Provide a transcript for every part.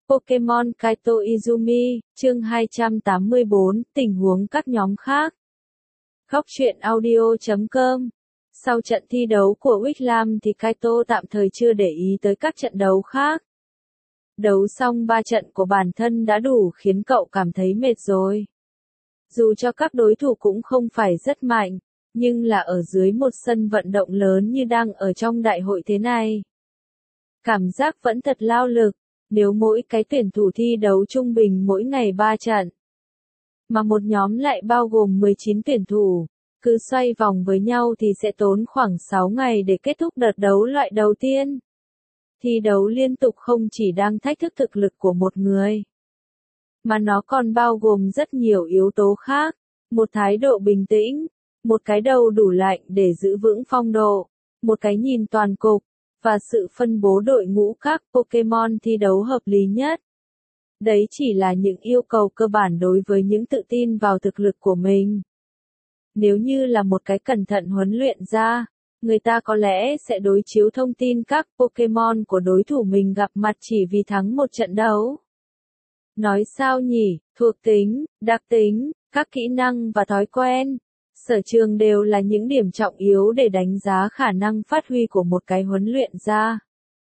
Pokemon Kaito Izumi, chương 284, tình huống các nhóm khác. Góc truyện audio.com. Sau trận thi đấu của Wickham thì Kaito tạm thời chưa để ý tới các trận đấu khác. Đấu xong 3 trận của bản thân đã đủ khiến cậu cảm thấy mệt rồi. Dù cho các đối thủ cũng không phải rất mạnh, nhưng là ở dưới một sân vận động lớn như đang ở trong đại hội thế này. Cảm giác vẫn thật lao lực, nếu mỗi cái tuyển thủ thi đấu trung bình mỗi ngày 3 trận. Mà một nhóm lại bao gồm 19 tuyển thủ, cứ xoay vòng với nhau thì sẽ tốn khoảng 6 ngày để kết thúc đợt đấu loại đầu tiên. Thi đấu liên tục không chỉ đang thách thức thực lực của một người, mà nó còn bao gồm rất nhiều yếu tố khác, một thái độ bình tĩnh, một cái đầu đủ lạnh để giữ vững phong độ, một cái nhìn toàn cục, và sự phân bố đội ngũ các Pokemon thi đấu hợp lý nhất. Đấy chỉ là những yêu cầu cơ bản đối với những tự tin vào thực lực của mình. Nếu như là một cái cẩn thận huấn luyện ra, người ta có lẽ sẽ đối chiếu thông tin các Pokemon của đối thủ mình gặp mặt chỉ vì thắng một trận đấu. Nói sao nhỉ, thuộc tính, đặc tính, các kỹ năng và thói quen, sở trường đều là những điểm trọng yếu để đánh giá khả năng phát huy của một cái huấn luyện ra.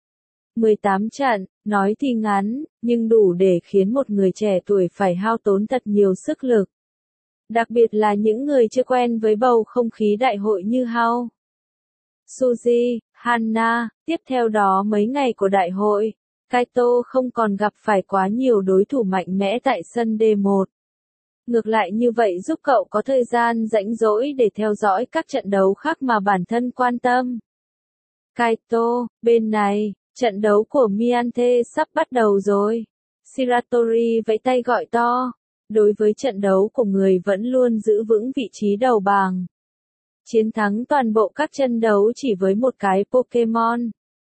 18 trận, nói thì ngắn, nhưng đủ để khiến một người trẻ tuổi phải hao tốn thật nhiều sức lực. Đặc biệt là những người chưa quen với bầu không khí đại hội như Hao, Suzy, Hana. Tiếp theo đó mấy ngày của đại hội, Kaito không còn gặp phải quá nhiều đối thủ mạnh mẽ tại sân D1. Ngược lại như vậy giúp cậu có thời gian rảnh rỗi để theo dõi các trận đấu khác mà bản thân quan tâm. Kaito, bên này, trận đấu của Miante sắp bắt đầu rồi. Shiratori vẫy tay gọi to. Đối với trận đấu của người vẫn luôn giữ vững vị trí đầu bảng. Chiến thắng toàn bộ các trận đấu chỉ với một cái Pokemon.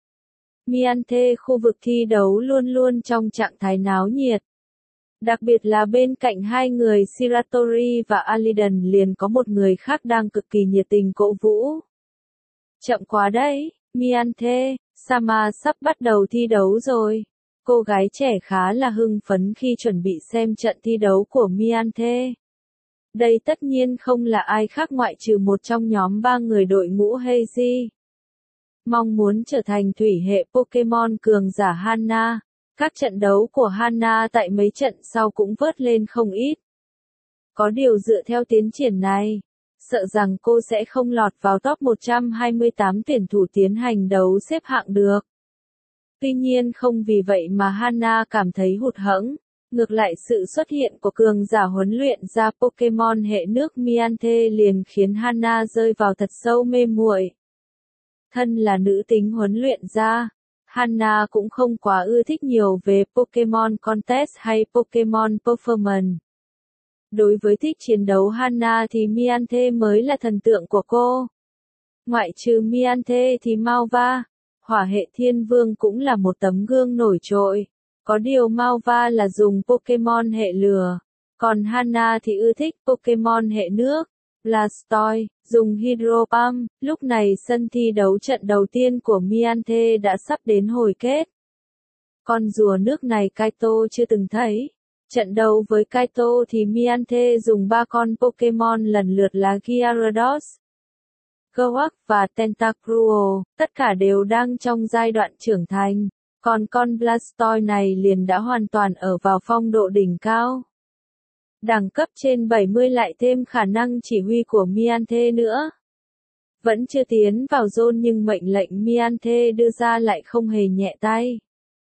Miante khu vực thi đấu luôn luôn trong trạng thái náo nhiệt. Đặc biệt là bên cạnh hai người Shiratori và Aliden liền có một người khác đang cực kỳ nhiệt tình cổ vũ. Chậm quá đấy, Miante, Sama sắp bắt đầu thi đấu rồi. Cô gái trẻ khá là hưng phấn khi chuẩn bị xem trận thi đấu của Miante. Đây tất nhiên không là ai khác ngoại trừ một trong nhóm 3 người đội ngũ Heiji. Mong muốn trở thành thủy hệ Pokemon cường giả Hana. Các trận đấu của Hana tại mấy trận sau cũng vớt lên không ít. Có điều dựa theo tiến triển này, sợ rằng cô sẽ không lọt vào top 128 tuyển thủ tiến hành đấu xếp hạng được. Tuy nhiên không vì vậy mà Hana cảm thấy hụt hẫng, ngược lại sự xuất hiện của cường giả huấn luyện ra Pokemon hệ nước Miante liền khiến Hana rơi vào thật sâu mê muội. Thân là nữ tính huấn luyện ra, Hana cũng không quá ưa thích nhiều về Pokemon Contest hay Pokemon Performance. Đối với thích chiến đấu Hana thì Miante mới là thần tượng của cô. Ngoại trừ Miante thì Malva, hỏa hệ thiên vương cũng là một tấm gương nổi trội. Có điều Malva là dùng Pokemon hệ lửa, còn Hana thì ưa thích Pokemon hệ nước. Blastoise, dùng Hydro Pump. Lúc này sân thi đấu trận đầu tiên của Miante đã sắp đến hồi kết. Con rùa nước này Kaito chưa từng thấy. Trận đấu với Kaito thì Miante dùng 3 con Pokemon lần lượt là Gyarados, Gawak và Tentacruel, tất cả đều đang trong giai đoạn trưởng thành, còn con Blastoise này liền đã hoàn toàn ở vào phong độ đỉnh cao. Đẳng cấp trên 70 lại thêm khả năng chỉ huy của Miante nữa. Vẫn chưa tiến vào zone nhưng mệnh lệnh Miante đưa ra lại không hề nhẹ tay.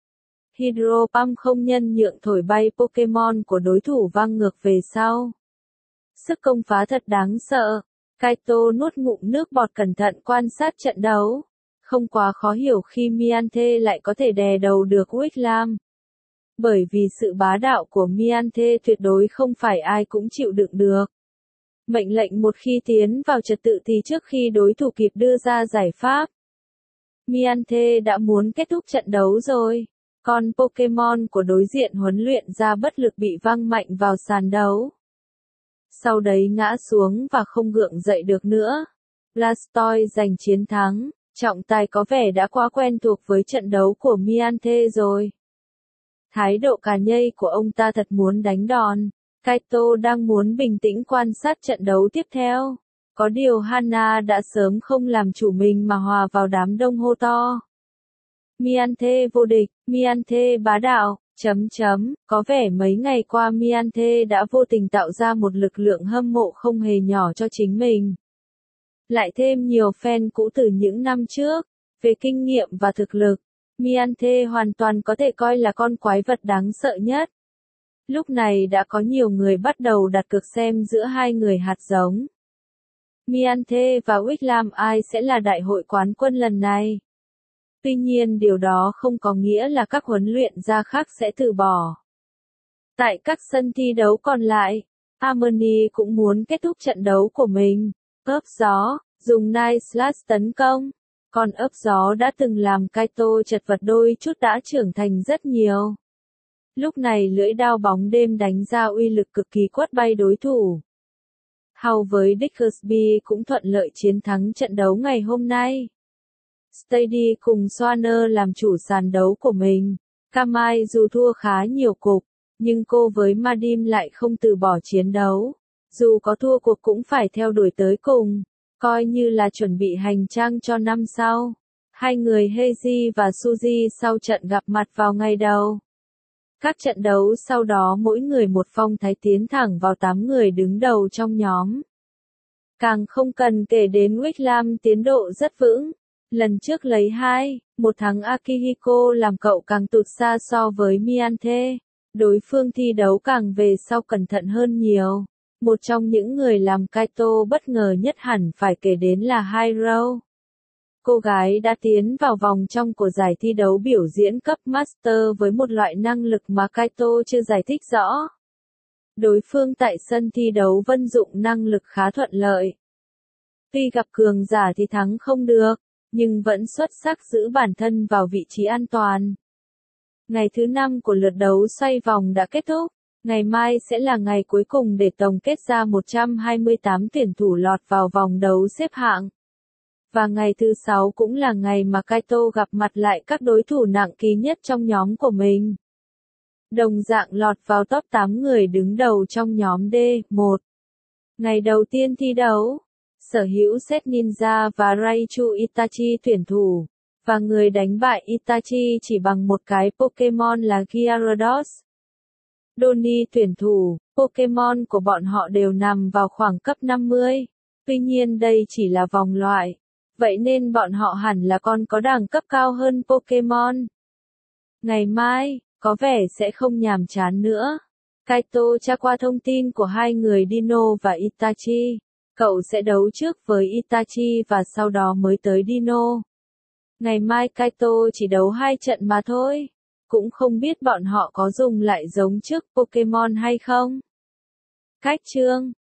Hydro Pump không nhân nhượng thổi bay Pokemon của đối thủ văng ngược về sau. Sức công phá thật đáng sợ. Kaito nuốt ngụm nước bọt cẩn thận quan sát trận đấu. Không quá khó hiểu khi Miante lại có thể đè đầu được Wickham. Bởi vì sự bá đạo của Miante tuyệt đối không phải ai cũng chịu đựng được. Mệnh lệnh một khi tiến vào trật tự thì trước khi đối thủ kịp đưa ra giải pháp, Miante đã muốn kết thúc trận đấu rồi. Con Pokemon của đối diện huấn luyện ra bất lực bị văng mạnh vào sàn đấu. Sau đấy ngã xuống và không gượng dậy được nữa. Blastoise giành chiến thắng, trọng tài có vẻ đã quá quen thuộc với trận đấu của Miante rồi. Thái độ cà nhây của ông ta thật muốn đánh đòn. Kaito đang muốn bình tĩnh quan sát trận đấu tiếp theo. Có điều Hana đã sớm không làm chủ mình mà hòa vào đám đông hô to. Miyante vô địch, Miyante bá đạo, có vẻ mấy ngày qua Miyante đã vô tình tạo ra một lực lượng hâm mộ không hề nhỏ cho chính mình. Lại thêm nhiều fan cũ từ những năm trước, về kinh nghiệm và thực lực, Miyante hoàn toàn có thể coi là con quái vật đáng sợ nhất. Lúc này đã có nhiều người bắt đầu đặt cược xem giữa hai người hạt giống. Miyante và Wickham ai sẽ là đại hội quán quân lần này. Tuy nhiên điều đó không có nghĩa là các huấn luyện gia khác sẽ từ bỏ. Tại các sân thi đấu còn lại, Harmony cũng muốn kết thúc trận đấu của mình. Ấp gió, dùng Night Slash tấn công. Còn ấp gió đã từng làm Kaito chật vật đôi chút đã trưởng thành rất nhiều. Lúc này lưỡi đao bóng đêm đánh ra uy lực cực kỳ quất bay đối thủ. Howe với Dickersby cũng thuận lợi chiến thắng trận đấu ngày hôm nay. Stady cùng Swanner làm chủ sàn đấu của mình. Kamai dù thua khá nhiều cục, nhưng cô với Madim lại không từ bỏ chiến đấu. Dù có thua cuộc cũng phải theo đuổi tới cùng, coi như là chuẩn bị hành trang cho năm sau. Hai người Heiji và Suzy sau trận gặp mặt vào ngày đầu. Các trận đấu sau đó mỗi người một phong thái tiến thẳng vào 8 người đứng đầu trong nhóm. Càng không cần kể đến Wickham tiến độ rất vững. Lần trước lấy 2-1 thắng Akihiko làm cậu càng tụt xa so với Miyante. Đối phương thi đấu càng về sau cẩn thận hơn nhiều. Một trong những người làm Kaito bất ngờ nhất hẳn phải kể đến là Hiro. Cô gái đã tiến vào vòng trong của giải thi đấu biểu diễn cấp Master với một loại năng lực mà Kaito chưa giải thích rõ. Đối phương tại sân thi đấu vận dụng năng lực khá thuận lợi. Tuy gặp cường giả thì thắng không được, nhưng vẫn xuất sắc giữ bản thân vào vị trí an toàn. Ngày thứ 5 của lượt đấu xoay vòng đã kết thúc. Ngày mai sẽ là ngày cuối cùng để tổng kết ra 128 tuyển thủ lọt vào vòng đấu xếp hạng. Và ngày thứ 6 cũng là ngày mà Kaito gặp mặt lại các đối thủ nặng ký nhất trong nhóm của mình. Đồng dạng lọt vào top 8 người đứng đầu trong nhóm D1. Ngày đầu tiên thi đấu, sở hữu Set Ninja và Raichu Itachi tuyển thủ, và người đánh bại Itachi chỉ bằng một cái Pokemon là Gyarados. Donnie tuyển thủ, Pokemon của bọn họ đều nằm vào khoảng cấp 50. Tuy nhiên đây chỉ là vòng loại. Vậy nên bọn họ hẳn là con có đẳng cấp cao hơn Pokemon. Ngày mai, có vẻ sẽ không nhàm chán nữa. Kaito tra qua thông tin của hai người Dino và Itachi. Cậu sẽ đấu trước với Itachi và sau đó mới tới Dino. Ngày mai Kaito chỉ đấu 2 trận mà thôi. Cũng không biết bọn họ có dùng lại giống trước Pokemon hay không. Cách chương